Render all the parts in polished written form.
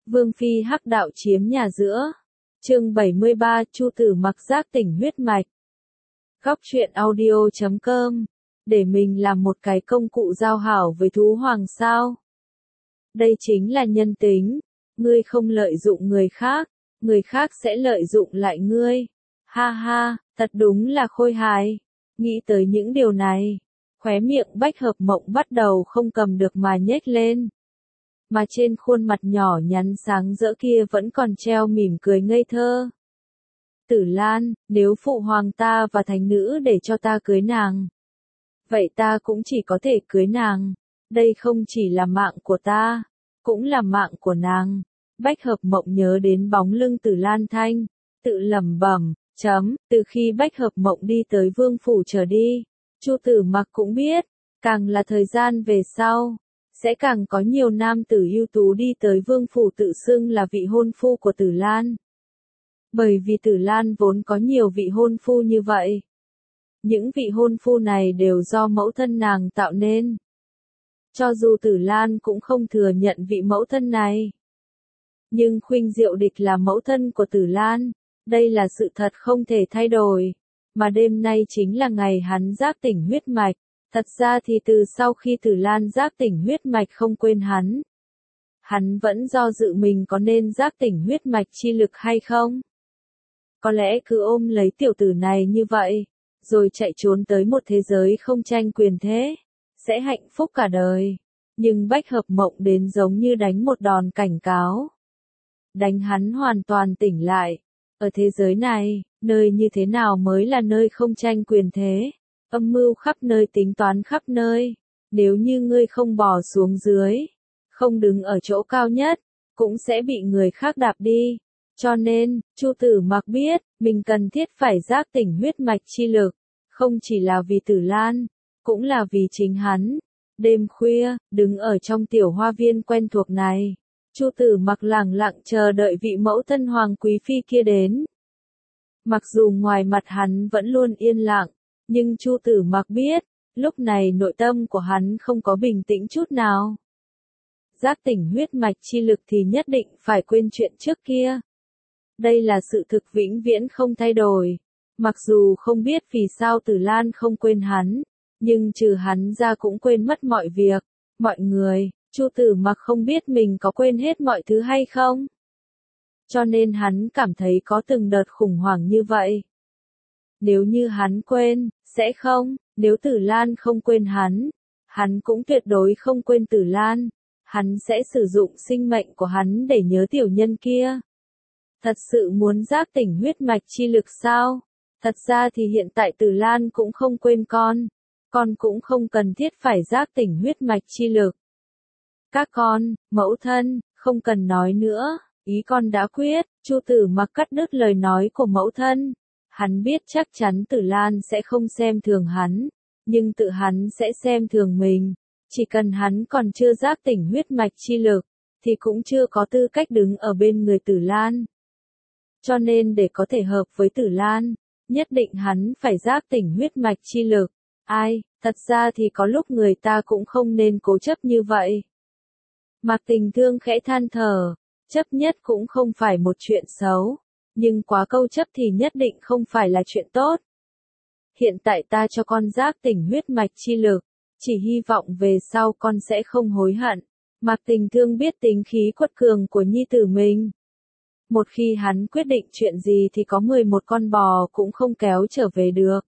Vương phi hắc đạo chiếm nhà giữa. Chương 73, Chu Tử Mặc giác tỉnh huyết mạch. Góc truyện audio.com. Để mình làm một cái công cụ giao hảo với thú hoàng sao? Đây chính là nhân tính. Ngươi không lợi dụng người khác sẽ lợi dụng lại ngươi. Ha ha, thật đúng là khôi hài. Nghĩ tới những điều này, khóe miệng Bách Hợp Mộng bắt đầu không cầm được mà nhếch lên. Mà trên khuôn mặt nhỏ nhắn sáng rỡ kia vẫn còn treo mỉm cười ngây thơ. Tử Lan, nếu phụ hoàng ta và thành nữ để cho ta cưới nàng, vậy ta cũng chỉ có thể cưới nàng. Đây không chỉ là mạng của ta, cũng là mạng của nàng. Bách Hợp Mộng nhớ đến bóng lưng Tử Lan Thanh, tự lẩm bẩm, từ khi Bách Hợp Mộng đi tới vương phủ trở đi, Chu Tử Mặc cũng biết, càng là thời gian về sau, sẽ càng có nhiều nam tử ưu tú đi tới vương phủ tự xưng là vị hôn phu của Tử Lan. Bởi vì Tử Lan vốn có nhiều vị hôn phu như vậy. Những vị hôn phu này đều do mẫu thân nàng tạo nên. Cho dù Tử Lan cũng không thừa nhận vị mẫu thân này. Nhưng Khuynh Diệu Địch là mẫu thân của Tử Lan, đây là sự thật không thể thay đổi. Mà đêm nay chính là ngày hắn giác tỉnh huyết mạch. Thật ra thì từ sau khi Tử Lan giác tỉnh huyết mạch không quên hắn vẫn do dự mình có nên giác tỉnh huyết mạch chi lực hay không. Có lẽ cứ ôm lấy tiểu tử này như vậy, rồi chạy trốn tới một thế giới không tranh quyền thế, sẽ hạnh phúc cả đời. Nhưng Bách Hợp Mộng đến giống như đánh một đòn cảnh cáo. Đánh hắn hoàn toàn tỉnh lại. Ở thế giới này, nơi như thế nào mới là nơi không tranh quyền thế? Âm mưu khắp nơi, tính toán khắp nơi. Nếu như ngươi không bò xuống dưới, không đứng ở chỗ cao nhất, cũng sẽ bị người khác đạp đi. Cho nên, Chu Tử Mặc biết, mình cần thiết phải giác tỉnh huyết mạch chi lực, không chỉ là vì Tử Lan, cũng là vì chính hắn. Đêm khuya, đứng ở trong tiểu hoa viên quen thuộc này, Chu Tử Mặc lẳng lặng chờ đợi vị mẫu thân hoàng quý phi kia đến. Mặc dù ngoài mặt hắn vẫn luôn yên lặng, nhưng Chu Tử Mặc biết, lúc này nội tâm của hắn không có bình tĩnh chút nào. Giác tỉnh huyết mạch chi lực thì nhất định phải quên chuyện trước kia. Đây là sự thực vĩnh viễn không thay đổi. Mặc dù không biết vì sao Tử Lan không quên hắn, nhưng trừ hắn ra cũng quên mất mọi việc, mọi người. Chu Tử Mặc không biết mình có quên hết mọi thứ hay không. Cho nên hắn cảm thấy có từng đợt khủng hoảng như vậy. Nếu như hắn quên, sẽ không. Nếu Tử Lan không quên hắn cũng tuyệt đối không quên Tử Lan. Hắn sẽ sử dụng sinh mệnh của hắn để nhớ tiểu nhân kia. Thật sự muốn giác tỉnh huyết mạch chi lực sao? Thật ra thì hiện tại Tử Lan cũng không quên con cũng không cần thiết phải giác tỉnh huyết mạch chi lực. Các con, mẫu thân, không cần nói nữa, ý con đã quyết. Chu Tử Mặc cắt đứt lời nói của mẫu thân. Hắn biết chắc chắn Tử Lan sẽ không xem thường hắn, nhưng tự hắn sẽ xem thường mình. Chỉ cần hắn còn chưa giác tỉnh huyết mạch chi lực, thì cũng chưa có tư cách đứng ở bên người Tử Lan. Cho nên để có thể hợp với Tử Lan, nhất định hắn phải giác tỉnh huyết mạch chi lực. Thật ra thì có lúc người ta cũng không nên cố chấp như vậy. Mạc Tình Thương khẽ than thở, chấp nhất cũng không phải một chuyện xấu, nhưng quá câu chấp thì nhất định không phải là chuyện tốt. Hiện tại ta cho con giác tỉnh huyết mạch chi lực, chỉ hy vọng về sau con sẽ không hối hận. Mạc Tình Thương biết tính khí quật cường của nhi tử mình. Một khi hắn quyết định chuyện gì thì có 11 con bò cũng không kéo trở về được.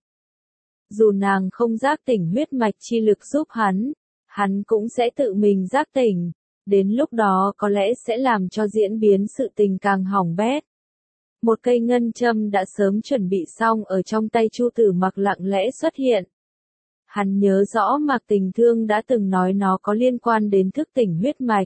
Dù nàng không giác tỉnh huyết mạch chi lực giúp hắn cũng sẽ tự mình giác tỉnh. Đến lúc đó có lẽ sẽ làm cho diễn biến sự tình càng hỏng bét. Một cây ngân châm đã sớm chuẩn bị xong ở trong tay Chu Tử Mặc lặng lẽ xuất hiện. Hắn nhớ rõ Mạc Tình Thương đã từng nói nó có liên quan đến thức tỉnh huyết mạch.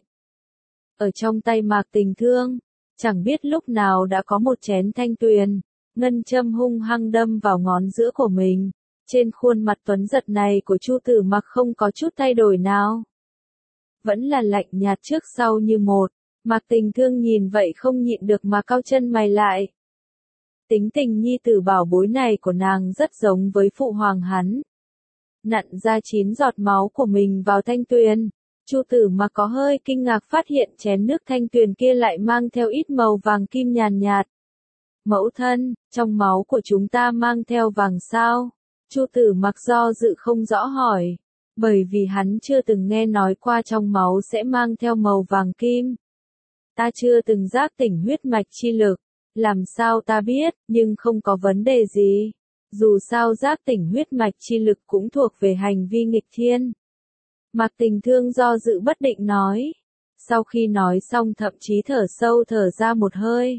Ở trong tay Mạc Tình Thương, chẳng biết lúc nào đã có một chén thanh tuyền, ngân châm hung hăng đâm vào ngón giữa của mình. Trên khuôn mặt tuấn giật này của Chu Tử Mặc không có chút thay đổi nào. Vẫn là lạnh nhạt trước sau như một. Mạc Tình Thương nhìn vậy không nhịn được mà cau chân mày lại. Tính tình nhi tử bảo bối này của nàng rất giống với phụ hoàng hắn. Nặn ra 9 giọt máu của mình vào thanh tuyền, Chu Tử Mặc có hơi kinh ngạc phát hiện chén nước thanh tuyền kia lại mang theo ít màu vàng kim nhàn nhạt. Mẫu thân, trong máu của chúng ta mang theo vàng sao? Chu Tử Mặc do dự không rõ hỏi, bởi vì hắn chưa từng nghe nói qua trong máu sẽ mang theo màu vàng kim. Ta chưa từng giác tỉnh huyết mạch chi lực, làm sao ta biết, nhưng không có vấn đề gì. Dù sao giác tỉnh huyết mạch chi lực cũng thuộc về hành vi nghịch thiên. Mạc Tình Thương do dự bất định nói. Sau khi nói xong thậm chí thở sâu thở ra một hơi.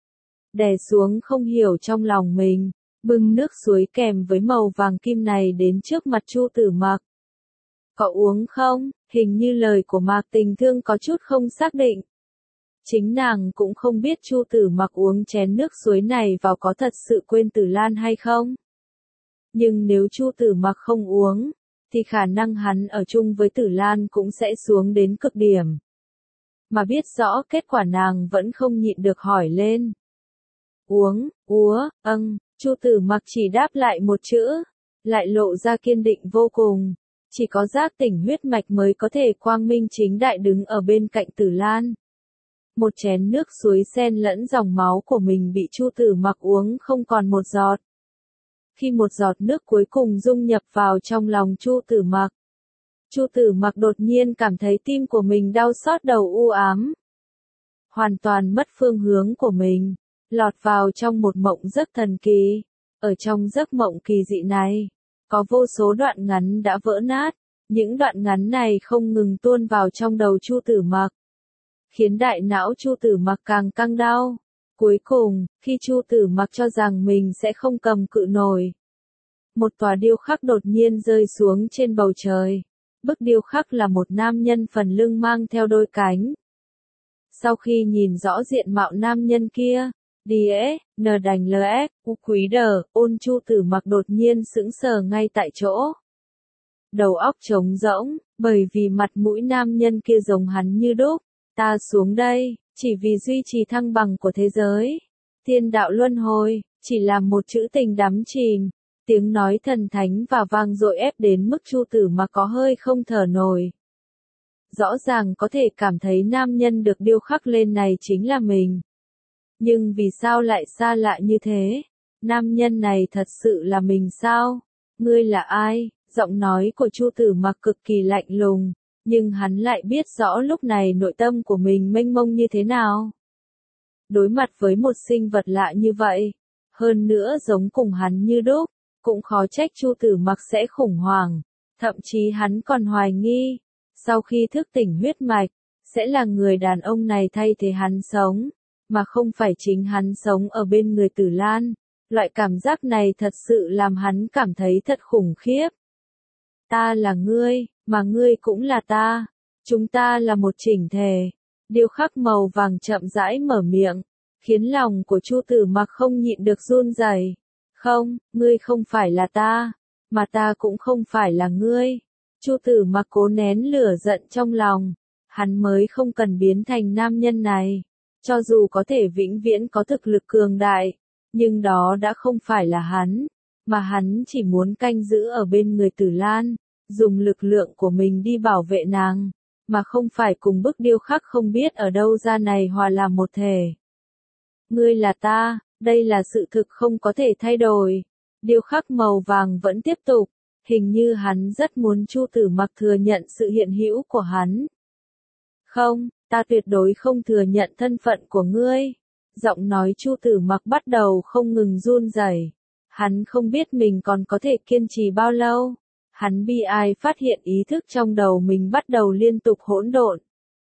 Đè xuống không hiểu trong lòng mình, bưng nước suối kèm với màu vàng kim này đến trước mặt Chu Tử Mặc. Có uống không? Hình như lời của Mạc Tình Thương có chút không xác định. Chính nàng cũng không biết Chu Tử Mặc uống chén nước suối này vào có thật sự quên Tử Lan hay không. Nhưng nếu Chu Tử Mặc không uống, thì khả năng hắn ở chung với Tử Lan cũng sẽ xuống đến cực điểm. Mà biết rõ kết quả nàng vẫn không nhịn được hỏi lên. Uống, Chu Tử Mặc chỉ đáp lại một chữ, lại lộ ra kiên định vô cùng. Chỉ có giác tỉnh huyết mạch mới có thể quang minh chính đại đứng ở bên cạnh Tử Lan. Một chén nước suối xen lẫn dòng máu của mình bị Chu Tử Mặc uống không còn một giọt. Khi một giọt nước cuối cùng dung nhập vào trong lòng Chu Tử Mặc, Chu Tử Mặc đột nhiên cảm thấy tim của mình đau xót đầu u ám. Hoàn toàn mất phương hướng của mình, lọt vào trong một mộng giấc thần kỳ. Ở trong giấc mộng kỳ dị này, có vô số đoạn ngắn đã vỡ nát, những đoạn ngắn này không ngừng tuôn vào trong đầu Chu Tử Mặc, khiến đại não Chu Tử Mặc càng căng đau. Cuối cùng, khi Chu Tử Mặc cho rằng mình sẽ không cầm cự nổi, một tòa điêu khắc đột nhiên rơi xuống trên bầu trời. Bức điêu khắc là một nam nhân phần lưng mang theo đôi cánh. Sau khi nhìn rõ diện mạo nam nhân kia, quý đờ, ôn Chu Tử Mặc đột nhiên sững sờ ngay tại chỗ. Đầu óc trống rỗng, bởi vì mặt mũi nam nhân kia giống hắn như đúc. Ta xuống đây, chỉ vì duy trì thăng bằng của thế giới. Thiên đạo luân hồi, chỉ là một chữ tình đắm chìm. Tiếng nói thần thánh và vang dội ép đến mức Chu Tử Mặc có hơi không thở nổi. Rõ ràng có thể cảm thấy nam nhân được điêu khắc lên này chính là mình. Nhưng vì sao lại xa lạ như thế? Nam nhân này thật sự là mình sao? Ngươi là ai? Giọng nói của Chu Tử Mặc cực kỳ lạnh lùng, nhưng hắn lại biết rõ lúc này nội tâm của mình mênh mông như thế nào. Đối mặt với một sinh vật lạ như vậy, hơn nữa giống cùng hắn như đúc, cũng khó trách Chu Tử Mặc sẽ khủng hoảng, thậm chí hắn còn hoài nghi, sau khi thức tỉnh huyết mạch, sẽ là người đàn ông này thay thế hắn sống, mà không phải chính hắn sống ở bên người Tử Lan. Loại cảm giác này thật sự làm hắn cảm thấy thật khủng khiếp. Ta là ngươi, mà ngươi cũng là ta. Chúng ta là một chỉnh thể. Điêu khắc màu vàng chậm rãi mở miệng, khiến lòng của Chu Tử Mặc không nhịn được run rẩy. Không, ngươi không phải là ta, mà ta cũng không phải là ngươi. Chu Tử Mặc cố nén lửa giận trong lòng, hắn mới không cần biến thành nam nhân này. Cho dù có thể vĩnh viễn có thực lực cường đại, nhưng đó đã không phải là hắn, mà hắn chỉ muốn canh giữ ở bên người Tử Lan, dùng lực lượng của mình đi bảo vệ nàng, mà không phải cùng bức điêu khắc không biết ở đâu ra này hòa làm một thể. Ngươi là ta, đây là sự thực không có thể thay đổi. Điêu khắc màu vàng vẫn tiếp tục, hình như hắn rất muốn Chu Tử Mặc thừa nhận sự hiện hữu của hắn. Không, ta tuyệt đối không thừa nhận thân phận của ngươi. Giọng nói Chu Tử Mặc bắt đầu không ngừng run rẩy. Hắn không biết mình còn có thể kiên trì bao lâu. Hắn bi ai phát hiện ý thức trong đầu mình bắt đầu liên tục hỗn độn.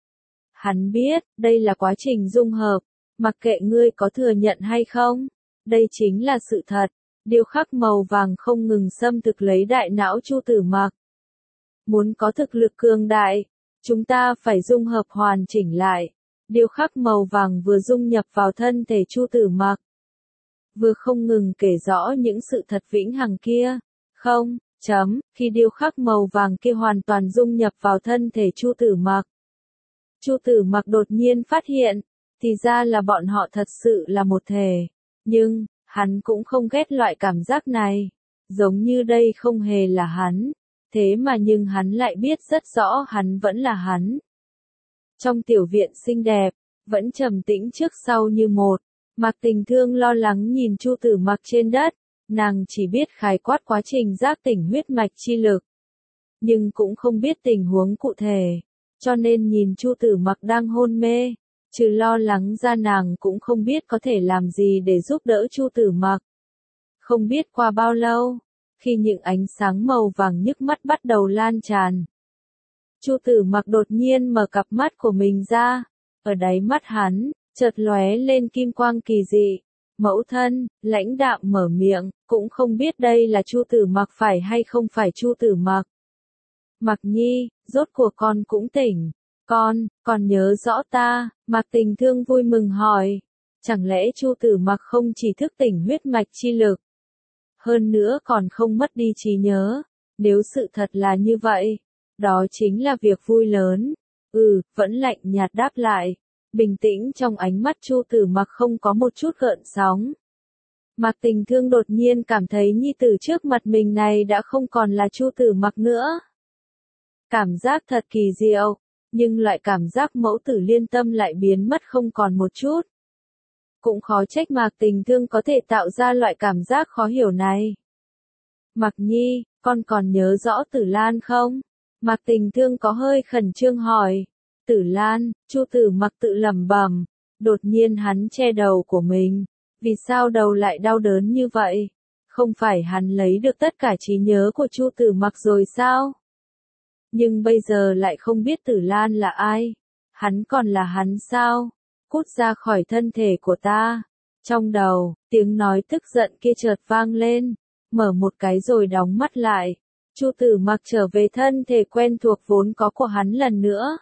Hắn biết, đây là quá trình dung hợp, mặc kệ ngươi có thừa nhận hay không, đây chính là sự thật. Điêu khắc màu vàng không ngừng xâm thực lấy đại não Chu Tử Mặc. Muốn có thực lực cường đại, chúng ta phải dung hợp hoàn chỉnh lại. Điêu khắc màu vàng vừa dung nhập vào thân thể Chu Tử Mặc, vừa không ngừng kể rõ những sự thật vĩnh hằng kia. Khi điêu khắc màu vàng kia hoàn toàn dung nhập vào thân thể Chu Tử Mặc, Chu Tử Mặc đột nhiên phát hiện, thì ra là bọn họ thật sự là một thể. Nhưng, hắn cũng không ghét loại cảm giác này. Giống như đây không hề là hắn. Thế mà nhưng hắn lại biết rất rõ hắn vẫn là hắn. Trong tiểu viện xinh đẹp, vẫn trầm tĩnh trước sau như một, Mạc Tình Thương lo lắng nhìn Chu Tử Mặc trên đất, nàng chỉ biết khái quát quá trình giác tỉnh huyết mạch chi lực, nhưng cũng không biết tình huống cụ thể, cho nên nhìn Chu Tử Mặc đang hôn mê, trừ lo lắng ra nàng cũng không biết có thể làm gì để giúp đỡ Chu Tử Mặc. Không biết qua bao lâu, khi những ánh sáng màu vàng nhức mắt bắt đầu lan tràn, Chu Tử Mặc đột nhiên mở cặp mắt của mình ra, ở đáy mắt hắn, chợt lóe lên kim quang kỳ dị. Mẫu thân, lãnh đạm mở miệng, cũng không biết đây là Chu Tử Mặc phải hay không phải Chu Tử Mặc. Mặc Nhi, rốt cuộc con cũng tỉnh. Còn nhớ rõ ta, Mạc Tình Thương vui mừng hỏi. Chẳng lẽ Chu Tử Mặc không chỉ thức tỉnh huyết mạch chi lực, hơn nữa còn không mất đi trí nhớ? Nếu sự thật là như vậy, đó chính là việc vui lớn. Vẫn lạnh nhạt đáp lại. Bình tĩnh trong ánh mắt Chu Tử Mặc không có một chút gợn sóng. Mạc Tình Thương đột nhiên cảm thấy nhi tử trước mặt mình này đã không còn là Chu Tử Mặc nữa. Cảm giác thật kỳ diệu, nhưng loại cảm giác mẫu tử liên tâm lại biến mất không còn một chút. Cũng khó trách Mạc Tình Thương có thể tạo ra loại cảm giác khó hiểu này. Mặc Nhi, con còn nhớ rõ Tử Lan không? Mạc Tình Thương có hơi khẩn trương hỏi. Tử Lan, Chu Tử Mặc tự lẩm bẩm, đột nhiên hắn che đầu của mình. Vì sao đầu lại đau đớn như vậy? Không phải hắn lấy được tất cả trí nhớ của Chu Tử Mặc rồi sao? Nhưng bây giờ lại không biết Tử Lan là ai? Hắn còn là hắn sao? Cút ra khỏi thân thể của ta. Trong đầu, tiếng nói tức giận kia chợt vang lên, mở một cái rồi đóng mắt lại. Chu Tử Mặc trở về thân thể quen thuộc vốn có của hắn lần nữa.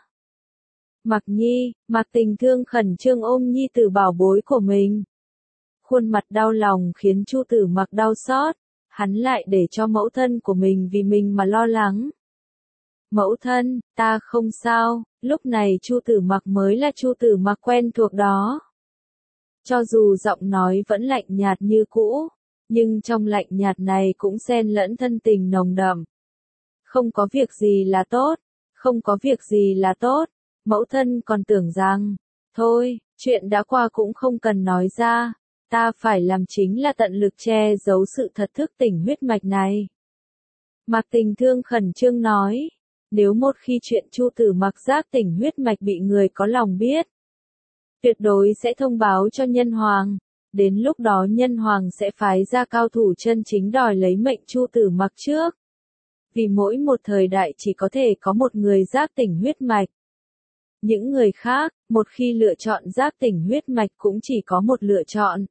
Mặc Nhi, Mạc Tình Thương khẩn trương ôm nhi tử bảo bối của mình. Khuôn mặt đau lòng khiến Chu Tử Mặc đau xót, hắn lại để cho mẫu thân của mình vì mình mà lo lắng. Mẫu thân, ta không sao, lúc này Chu Tử Mặc mới là Chu Tử Mặc quen thuộc đó. Cho dù giọng nói vẫn lạnh nhạt như cũ, nhưng trong lạnh nhạt này cũng xen lẫn thân tình nồng đậm. Không có việc gì là tốt, không có việc gì là tốt. Mẫu thân còn tưởng rằng, thôi, chuyện đã qua cũng không cần nói ra, ta phải làm chính là tận lực che giấu sự thật thức tỉnh huyết mạch này. Mạc Tình Thương khẩn trương nói, nếu một khi chuyện Chu Tử Mặc giác tỉnh huyết mạch bị người có lòng biết, tuyệt đối sẽ thông báo cho Nhân Hoàng, đến lúc đó Nhân Hoàng sẽ phái ra cao thủ chân chính đòi lấy mệnh Chu Tử Mặc trước. Vì mỗi một thời đại chỉ có thể có một người giác tỉnh huyết mạch. Những người khác, một khi lựa chọn giác tỉnh huyết mạch cũng chỉ có một lựa chọn.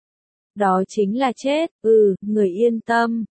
Đó chính là chết. Người yên tâm.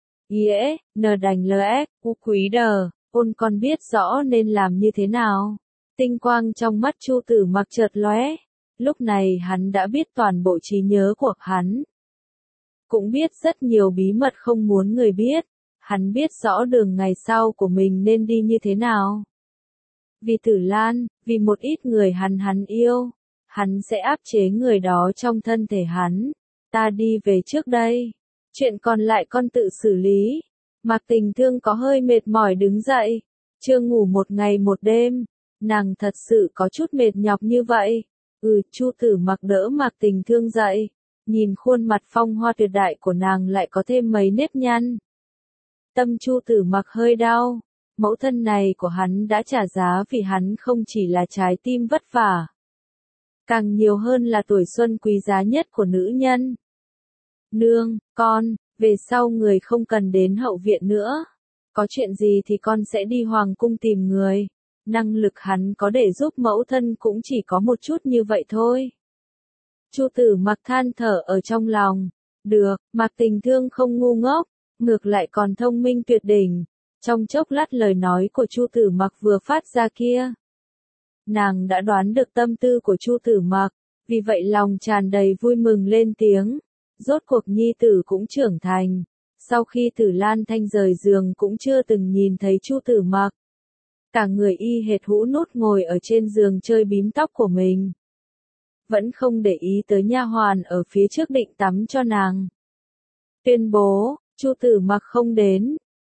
Đành LS, quý đờ, ôn con biết rõ nên làm như thế nào. Tinh quang trong mắt Chu Tử Mặc chợt lóe. Lúc này hắn đã biết toàn bộ trí nhớ của hắn. Cũng biết rất nhiều bí mật không muốn người biết. Hắn biết rõ đường ngày sau của mình nên đi như thế nào. Vì Tử Lan, vì một ít người hắn yêu, hắn sẽ áp chế người đó trong thân thể hắn. Ta đi về trước đây. Chuyện còn lại con tự xử lý. Mạc Tình Thương có hơi mệt mỏi đứng dậy. Chưa ngủ một ngày một đêm. Nàng thật sự có chút mệt nhọc như vậy. Chu Tử Mặc đỡ Mạc Tình Thương dậy. Nhìn khuôn mặt phong hoa tuyệt đại của nàng lại có thêm mấy nếp nhăn. Tâm Chu Tử Mặc hơi đau. Mẫu thân này của hắn đã trả giá vì hắn không chỉ là trái tim vất vả. Càng nhiều hơn là tuổi xuân quý giá nhất của nữ nhân. Nương, con, về sau người không cần đến hậu viện nữa. Có chuyện gì thì con sẽ đi hoàng cung tìm người. Năng lực hắn có để giúp mẫu thân cũng chỉ có một chút như vậy thôi. Chu Tử Mặc than thở ở trong lòng. Được, Mạc Tình Thương không ngu ngốc, ngược lại còn thông minh tuyệt đỉnh. Trong chốc lát lời nói của Chu Tử Mặc vừa phát ra kia, nàng đã đoán được tâm tư của Chu Tử Mặc, vì vậy lòng tràn đầy vui mừng lên tiếng. Rốt cuộc nhi tử cũng trưởng thành. Sau khi Tử Lan Thanh rời giường cũng chưa từng nhìn thấy Chu Tử Mặc. Cả người y hệt hũ nút ngồi ở trên giường chơi bím tóc của mình. Vẫn không để ý tới nha hoàn ở phía trước định tắm cho nàng. Tuyên bố, Chu Tử Mặc không đến.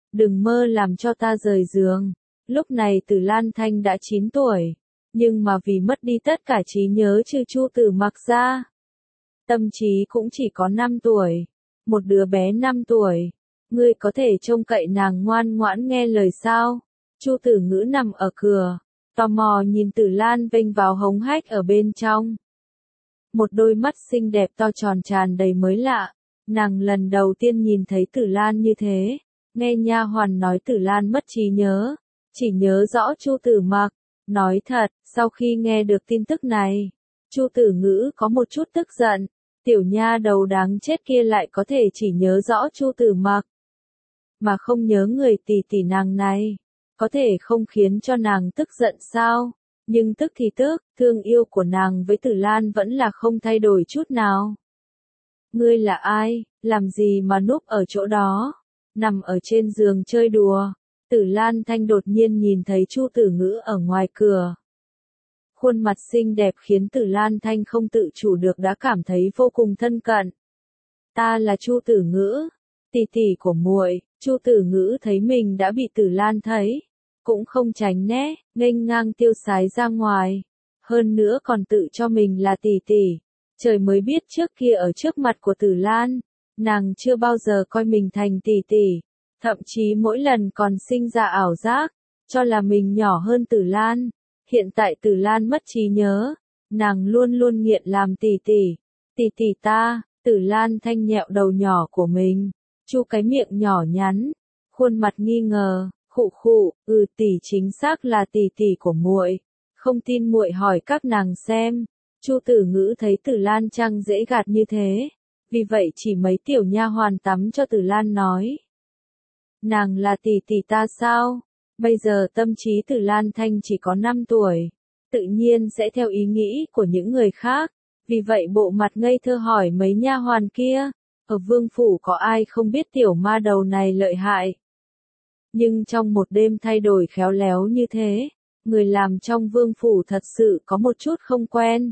đừng mơ làm cho ta rời giường. Lúc này Tử Lan Thanh đã 9 tuổi, nhưng mà vì mất đi tất cả trí nhớ trừ Chu Tử Mặc ra, tâm trí cũng chỉ có 5 tuổi. Một đứa bé 5 tuổi, ngươi có thể trông cậy nàng ngoan ngoãn nghe lời sao? Chu Tử Ngữ nằm ở cửa, tò mò nhìn Tử Lan vênh vào hống hách ở bên trong. Một đôi mắt xinh đẹp to tròn tràn đầy mới lạ, nàng lần đầu tiên nhìn thấy Tử Lan như thế, nghe nha hoàn nói Tử Lan mất trí nhớ, chỉ nhớ rõ Chu Tử Mặc. Nói thật, sau khi nghe được tin tức này, Chu Tử Ngữ có một chút tức giận, tiểu nha đầu đáng chết kia lại có thể chỉ nhớ rõ Chu Tử Mặc, mà không nhớ người tỷ tỷ nàng này, có thể không khiến cho nàng tức giận sao? Nhưng tức thì tức, thương yêu của nàng với Tử Lan vẫn là không thay đổi chút nào. Ngươi là ai, làm gì mà núp ở chỗ đó, nằm ở trên giường chơi đùa? Tử Lan Thanh đột nhiên nhìn thấy Chu Tử Ngữ ở ngoài cửa. Khuôn mặt xinh đẹp khiến Tử Lan Thanh không tự chủ được đã cảm thấy vô cùng thân cận. Ta là Chu Tử Ngữ, tỷ tỷ của muội. Chu Tử Ngữ thấy mình đã bị Tử Lan thấy, cũng không tránh né, nghênh ngang tiêu sái ra ngoài. Hơn nữa còn tự cho mình là tỷ tỷ. Trời mới biết trước kia ở trước mặt của Tử Lan, nàng chưa bao giờ coi mình thành tỷ tỷ. Thậm chí mỗi lần còn sinh ra ảo giác, cho là mình nhỏ hơn Tử Lan. Hiện tại Tử Lan mất trí nhớ, nàng luôn luôn nghiện làm tỷ tỷ. Tỷ tỷ ta, Tử Lan Thanh nhẹo đầu nhỏ của mình, chu cái miệng nhỏ nhắn, khuôn mặt nghi ngờ, khụ khụ, tỷ chính xác là tỷ tỷ của muội. Không tin muội hỏi các nàng xem. Chu Tử Ngữ thấy Tử Lan Trăng dễ gạt như thế, vì vậy chỉ mấy tiểu nha hoàn tắm cho Tử Lan nói. Nàng là tỷ tỷ ta sao? Bây giờ tâm trí Tử Lan Thanh chỉ có 5 tuổi, tự nhiên sẽ theo ý nghĩ của những người khác, vì vậy bộ mặt ngây thơ hỏi mấy nha hoàn kia, ở vương phủ có ai không biết tiểu ma đầu này lợi hại? Nhưng trong một đêm thay đổi khéo léo như thế, người làm trong vương phủ thật sự có một chút không quen.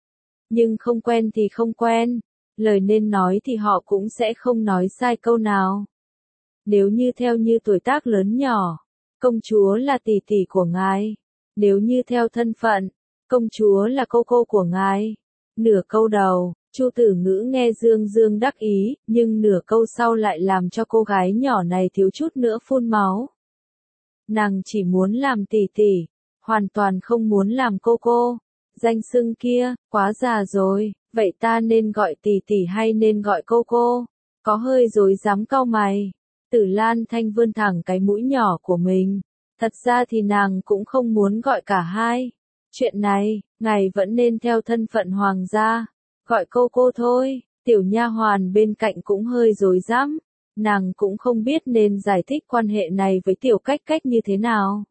Nhưng không quen thì không quen, lời nên nói thì họ cũng sẽ không nói sai câu nào. Nếu như theo như tuổi tác lớn nhỏ, công chúa là tỷ tỷ của ngài. Nếu như theo thân phận, công chúa là cô cô của ngài. Nửa câu đầu, Chu Tử Ngữ nghe dương dương đắc ý, nhưng nửa câu sau lại làm cho cô gái nhỏ này thiếu chút nữa phun máu. Nàng chỉ muốn làm tỷ tỷ, hoàn toàn không muốn làm cô cô. Danh xưng kia, quá già rồi, vậy ta nên gọi tỷ tỷ hay nên gọi cô cô? Có hơi rối rắm cau mày. Tử Lan Thanh vươn thẳng cái mũi nhỏ của mình. Thật ra thì nàng cũng không muốn gọi cả hai. Chuyện này, ngài vẫn nên theo thân phận hoàng gia. Gọi cô thôi. Tiểu nha hoàn bên cạnh cũng hơi rối rắm. Nàng cũng không biết nên giải thích quan hệ này với tiểu cách cách như thế nào.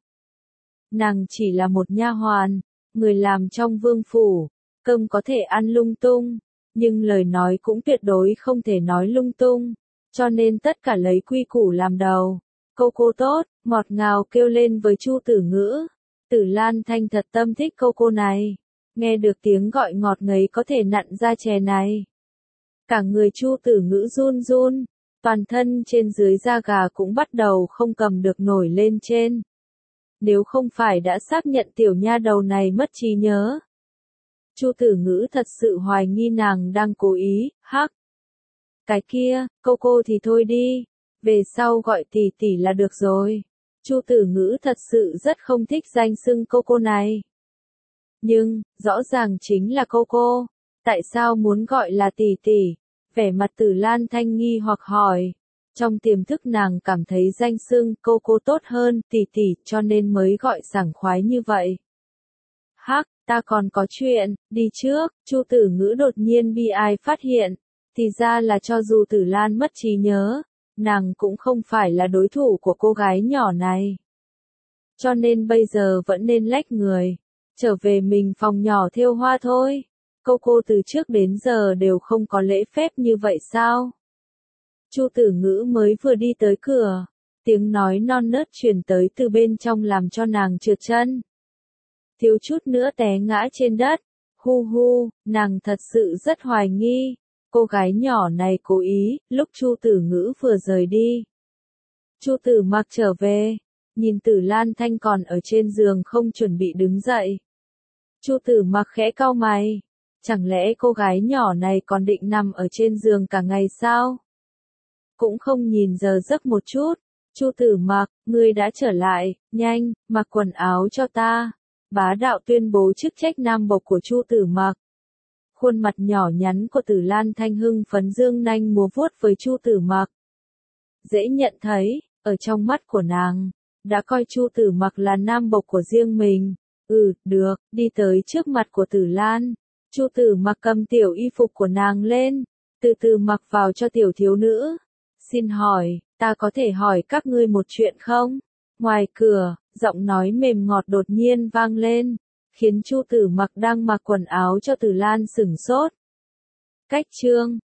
Nàng chỉ là một nha hoàn, người làm trong vương phủ. Cơm có thể ăn lung tung, nhưng lời nói cũng tuyệt đối không thể nói lung tung. Cho nên tất cả lấy quy củ làm đầu. Cô tốt, ngọt ngào kêu lên với Chu Tử Ngữ. Tử Lan Thanh thật tâm thích cô này. Nghe được tiếng gọi ngọt ngấy có thể nặn ra chè này. Cả người Chu Tử Ngữ run run, toàn thân trên dưới da gà cũng bắt đầu không cầm được nổi lên trên. Nếu không phải đã xác nhận tiểu nha đầu này mất trí nhớ, Chu Tử Ngữ thật sự hoài nghi nàng đang cố ý, hắc. Cái kia, cô thì thôi đi, về sau gọi tỷ tỷ là được rồi. Chu Tử Ngữ thật sự rất không thích danh xưng cô này. Nhưng, rõ ràng chính là cô, tại sao muốn gọi là tỷ tỷ? Vẻ mặt Tử Lan Thanh nghi hoặc hỏi. Trong tiềm thức nàng cảm thấy danh xưng cô tốt hơn tỷ tỷ cho nên mới gọi sảng khoái như vậy. Hắc, ta còn có chuyện, đi trước. Chu Tử Ngữ đột nhiên bi ai phát hiện. Thì ra là cho dù Tử Lan mất trí nhớ, nàng cũng không phải là đối thủ của cô gái nhỏ này. Cho nên bây giờ vẫn nên lách người, trở về mình phòng nhỏ thêu hoa thôi. Cô từ trước đến giờ đều không có lễ phép như vậy sao? Chu Tử Ngữ mới vừa đi tới cửa, tiếng nói non nớt truyền tới từ bên trong làm cho nàng trượt chân. Thiếu chút nữa té ngã trên đất. Hu, nàng thật sự rất hoài nghi. Cô gái nhỏ này cố ý, lúc Chu Tử Ngữ vừa rời đi. Chu Tử Mặc trở về, nhìn Tử Lan Thanh còn ở trên giường không chuẩn bị đứng dậy. Chu Tử Mặc khẽ cau mày, chẳng lẽ cô gái nhỏ này còn định nằm ở trên giường cả ngày sao? Cũng không nhìn giờ giấc một chút. Chu Tử Mặc, ngươi đã trở lại, nhanh, mặc quần áo cho ta. Bá đạo tuyên bố chức trách nam bộc của Chu Tử Mặc. Khuôn mặt nhỏ nhắn của Tử Lan Thanh hưng phấn dương nanh múa vuốt với Chu Tử Mặc. Dễ nhận thấy, ở trong mắt của nàng, đã coi Chu Tử Mặc là nam bộc của riêng mình. Được, đi tới trước mặt của Tử Lan. Chu Tử Mặc cầm tiểu y phục của nàng lên, từ từ mặc vào cho tiểu thiếu nữ. Xin hỏi, ta có thể hỏi các ngươi một chuyện không? Ngoài cửa, giọng nói mềm ngọt đột nhiên vang lên, khiến Chu Tử Mặc đang mặc quần áo cho Tử Lan sửng sốt. Cách chương